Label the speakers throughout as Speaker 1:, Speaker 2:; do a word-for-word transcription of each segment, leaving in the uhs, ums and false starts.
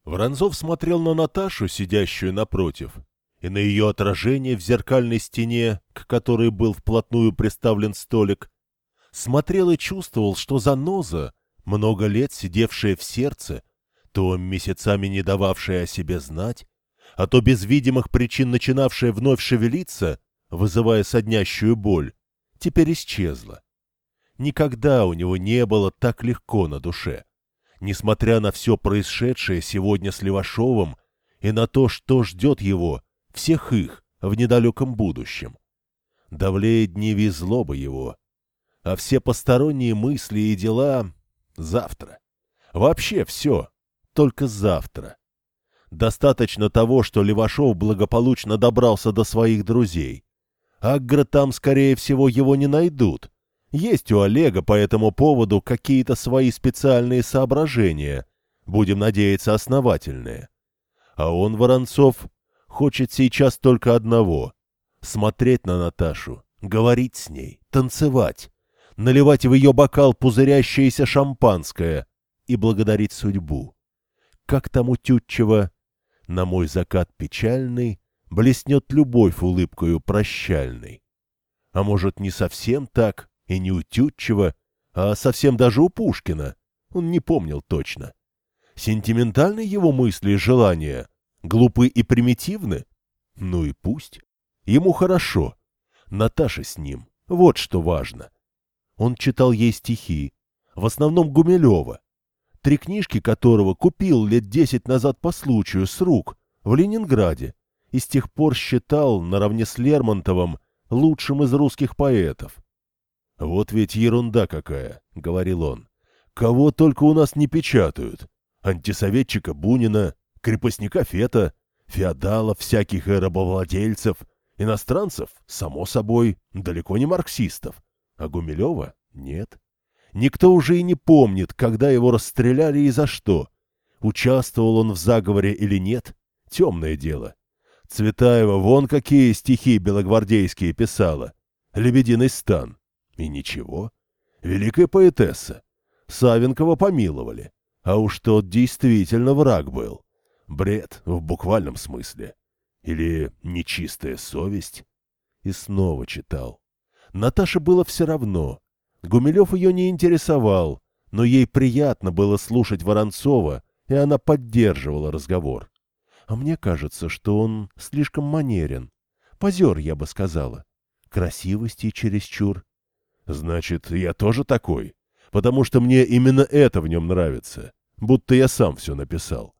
Speaker 1: Воронцов смотрел на Наташу, сидящую напротив, и на ее отражение в зеркальной стене, к которой был вплотную приставлен столик. Смотрел и чувствовал, что заноза, много лет сидевшая в сердце, то месяцами не дававшая о себе знать, а то без видимых причин начинавшая вновь шевелиться, вызывая соднящую боль, теперь исчезла. Никогда у него не было так легко на душе. Несмотря на все происшедшее сегодня с Левашовым и на то, что ждет его, всех их, в недалеком будущем. Давлеет дневе злоба его, а все посторонние мысли и дела завтра. Вообще все, только завтра. Достаточно того, что Левашов благополучно добрался до своих друзей. Агры там, скорее всего, его не найдут. Есть у Олега по этому поводу какие-то свои специальные соображения, будем надеяться, основательные. А он, Воронцов, хочет сейчас только одного — смотреть на Наташу, говорить с ней, танцевать, наливать в ее бокал пузырящееся шампанское и благодарить судьбу. Как там у Тютчева: «На мой закат печальный блеснет любовь улыбкою прощальной». А может, не совсем так, и не у Тютчева, а совсем даже у Пушкина, он не помнил точно. Сентиментальны его мысли и желания, глупы и примитивны? Ну и пусть. Ему хорошо. Наташа с ним. Вот что важно. Он читал ей стихи, в основном Гумилева, три книжки которого купил лет десять назад по случаю с рук в Ленинграде и с тех пор считал, наравне с Лермонтовым, лучшим из русских поэтов. «Вот ведь ерунда какая», — говорил он. «Кого только у нас не печатают. Антисоветчика Бунина, крепостника Фета, феодалов всяких и рабовладельцев, иностранцев, само собой, далеко не марксистов. А Гумилева нет. Никто уже и не помнит, когда его расстреляли и за что. Участвовал он в заговоре или нет, темное дело. Цветаева вон какие стихи белогвардейские писала. «Лебединый стан». И ничего. Великая поэтесса. Савенкова помиловали. А уж тот действительно враг был. Бред в буквальном смысле. Или нечистая совесть. И снова читал. Наташе было все равно. Гумилев ее не интересовал, но ей приятно было слушать Воронцова, и она поддерживала разговор. А мне кажется, что он слишком манерен. Позер, я бы сказала. Красивости чересчур. Значит, я тоже такой, потому что мне именно это в нем нравится, будто я сам все написал.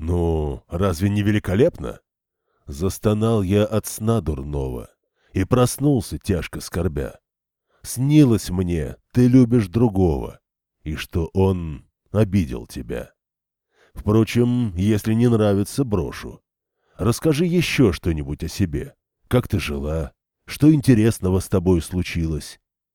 Speaker 1: Ну, разве не великолепно? Застонал я от сна дурного и проснулся, тяжко скорбя. Снилось мне, ты любишь другого, и что он обидел тебя. Впрочем, если не нравится, брошу. Расскажи еще что-нибудь о себе. Как ты жила? Что интересного с тобой случилось?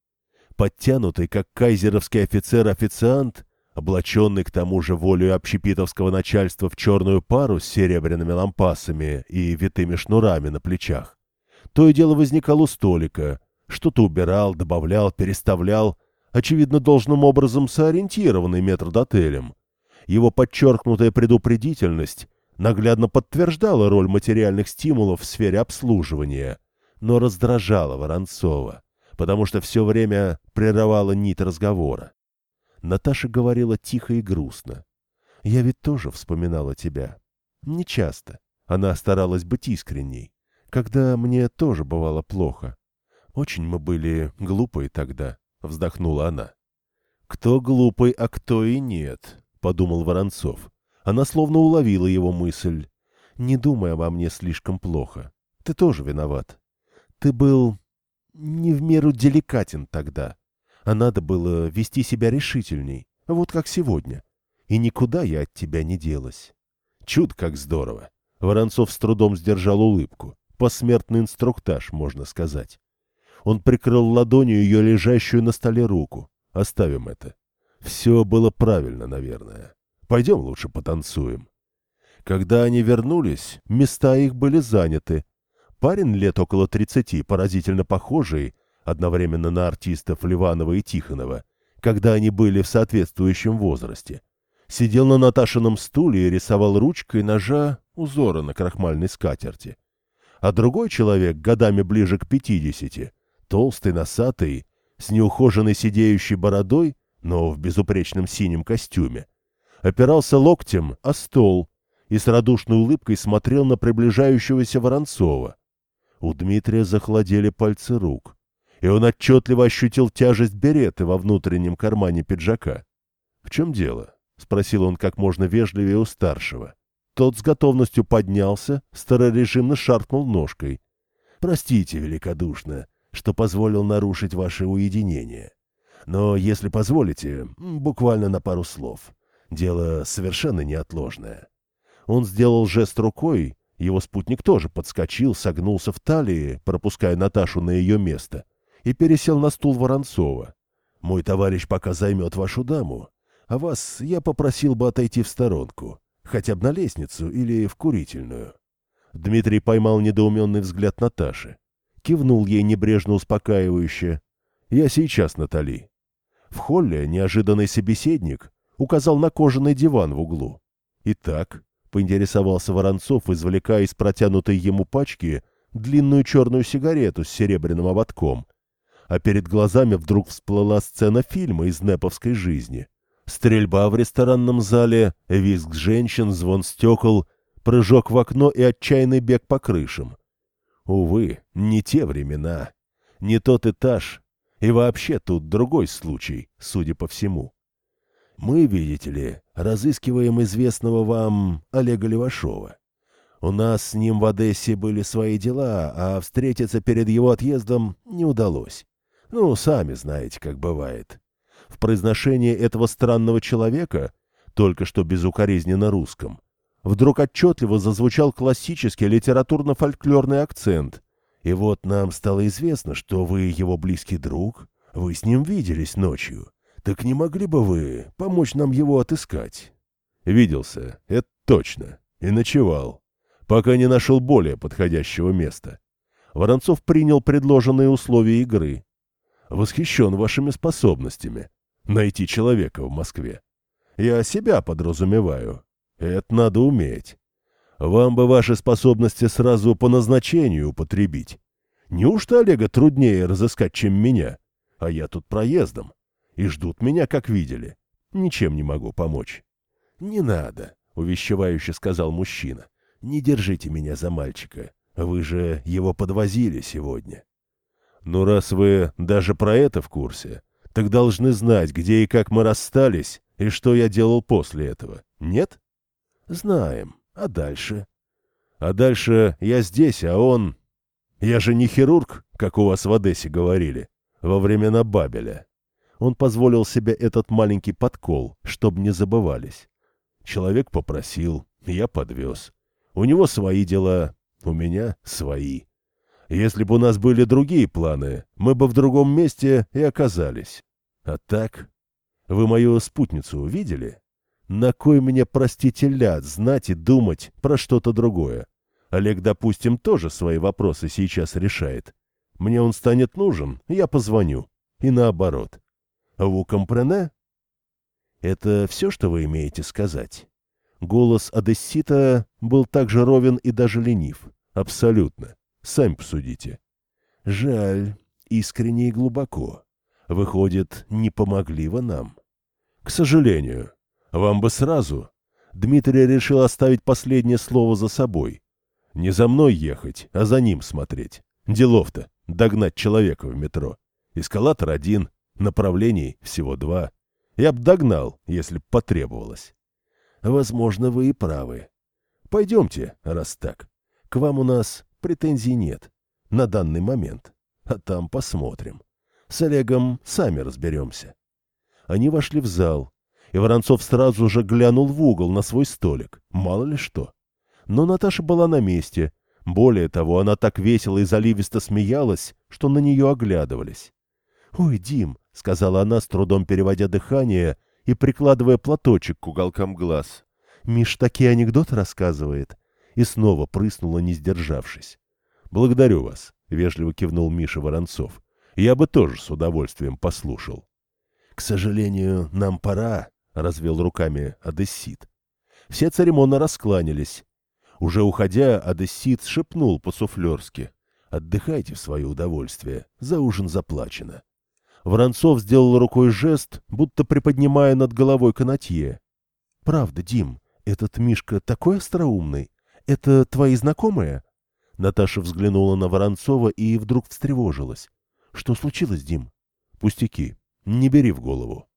Speaker 1: Подтянутый, как кайзеровский офицер-официант, облаченный к тому же волею общепитовского начальства в черную пару с серебряными лампасами и витыми шнурами на плечах, то и дело возникал у столика, что-то убирал, добавлял, переставлял, очевидно, должным образом сориентированный метрдотелем. Его подчеркнутая предупредительность наглядно подтверждала роль материальных стимулов в сфере обслуживания, но раздражала Воронцова, потому что все время прерывала нить разговора. Наташа говорила тихо и грустно. «Я ведь тоже вспоминала тебя. Не часто. Она старалась быть искренней, когда мне тоже бывало плохо. Очень мы были глупые тогда», — вздохнула она. «Кто глупый, а кто и нет», — подумал Воронцов. Она словно уловила его мысль. «Не думай обо мне слишком плохо. Ты тоже виноват. Ты был не в меру деликатен тогда, а надо было вести себя решительней, вот как сегодня. И никуда я от тебя не делась». Чуд как здорово. Воронцов с трудом сдержал улыбку. Посмертный инструктаж, можно сказать. Он прикрыл ладонью ее лежащую на столе руку. Оставим это. Все было правильно, наверное. Пойдем лучше потанцуем. Когда они вернулись, места их были заняты. Парень лет около тридцати, поразительно похожий, одновременно на артистов Ливанова и Тихонова, когда они были в соответствующем возрасте. Сидел на Наташином стуле и рисовал ручкой ножа узоры на крахмальной скатерти. А другой человек, годами ближе к пятидесяти, толстый, носатый, с неухоженной сидеющей бородой, но в безупречном синем костюме, опирался локтем о стол и с радушной улыбкой смотрел на приближающегося Воронцова. У Дмитрия захолодели пальцы рук, и он отчетливо ощутил тяжесть береты во внутреннем кармане пиджака. — В чем дело? — спросил он как можно вежливее у старшего. Тот с готовностью поднялся, старорежимно шаркнул ножкой. — Простите великодушно, что позволил нарушить ваше уединение. Но, если позволите, буквально на пару слов. Дело совершенно неотложное. Он сделал жест рукой, его спутник тоже подскочил, согнулся в талии, пропуская Наташу на ее место, и пересел на стул Воронцова. «Мой товарищ пока займет вашу даму, а вас я попросил бы отойти в сторонку, хотя бы на лестницу или в курительную». Дмитрий поймал недоуменный взгляд Наташи. Кивнул ей небрежно успокаивающе. «Я сейчас, Натали». В холле неожиданный собеседник указал на кожаный диван в углу. «Итак», — поинтересовался Воронцов, извлекая из протянутой ему пачки длинную черную сигарету с серебряным ободком. А перед глазами вдруг всплыла сцена фильма из нэповской жизни. Стрельба в ресторанном зале, визг женщин, звон стекол, прыжок в окно и отчаянный бег по крышам. Увы, не те времена, не тот этаж, и вообще тут другой случай, судя по всему. Мы, видите ли, разыскиваем известного вам Олега Левашова. У нас с ним в Одессе были свои дела, а встретиться перед его отъездом не удалось. Ну, сами знаете, как бывает. В произношении этого странного человека, только что безукоризненно русском, вдруг отчетливо зазвучал классический литературно-фольклорный акцент. И вот нам стало известно, что вы его близкий друг, вы с ним виделись ночью. Так не могли бы вы помочь нам его отыскать? Виделся, это точно, и ночевал, пока не нашел более подходящего места. Воронцов принял предложенные условия игры. Восхищен вашими способностями найти человека в Москве. Я себя подразумеваю. Это надо уметь. Вам бы ваши способности сразу по назначению употребить. Неужто Олега труднее разыскать, чем меня? А я тут проездом. И ждут меня, как видели. Ничем не могу помочь. — Не надо, — увещевающе сказал мужчина. — Не держите меня за мальчика. Вы же его подвозили сегодня. — Ну, раз вы даже про это в курсе, так должны знать, где и как мы расстались, и что я делал после этого. Нет? — Знаем. А дальше? — А дальше я здесь, а он... Я же не хирург, как у вас в Одессе говорили, во времена Бабеля. Он позволил себе этот маленький подкол, чтобы не забывались. Человек попросил, я подвез. У него свои дела, у меня свои. Если бы у нас были другие планы, мы бы в другом месте и оказались. А так... Вы мою спутницу видели? На кой мне, простите, ляд знать и думать про что-то другое? Олег, допустим, тоже свои вопросы сейчас решает. Мне он станет нужен, я позвоню. И наоборот. Vous comprenez? Это все, что вы имеете сказать? Голос одессита был так же ровен и даже ленив. Абсолютно. Сами посудите. Жаль, искренне и глубоко. Выходит, не помогли вы нам? К сожалению. Вам бы сразу. Дмитрий решил оставить последнее слово за собой. Не за мной ехать, а за ним смотреть. Делов-то догнать человека в метро. Эскалатор один, направлений всего два. Я б догнал, если б потребовалось. Возможно, вы и правы. Пойдемте, раз так. К вам у нас претензий нет. На данный момент. А там посмотрим. С Олегом сами разберемся. Они вошли в зал, и Воронцов сразу же глянул в угол на свой столик. Мало ли что. Но Наташа была на месте. Более того, она так весело и заливисто смеялась, что на нее оглядывались. «Ой, Дим», — сказала она, с трудом переводя дыхание и прикладывая платочек к уголкам глаз. «Миш такие анекдоты рассказывает». И снова прыснула, не сдержавшись. «Благодарю вас», — вежливо кивнул Миша Воронцов. «Я бы тоже с удовольствием послушал». «К сожалению, нам пора, развел руками одессит. Все церемонно раскланялись. Уже уходя, одессит шепнул по-суфлерски: «Отдыхайте в свое удовольствие, за ужин заплачено». Воронцов сделал рукой жест, будто приподнимая над головой канатье. «Правда, Дим, этот Мишка такой остроумный. Это твои знакомые?» Наташа взглянула на Воронцова и вдруг встревожилась. «Что случилось, Дим?» «Пустяки. Не бери в голову».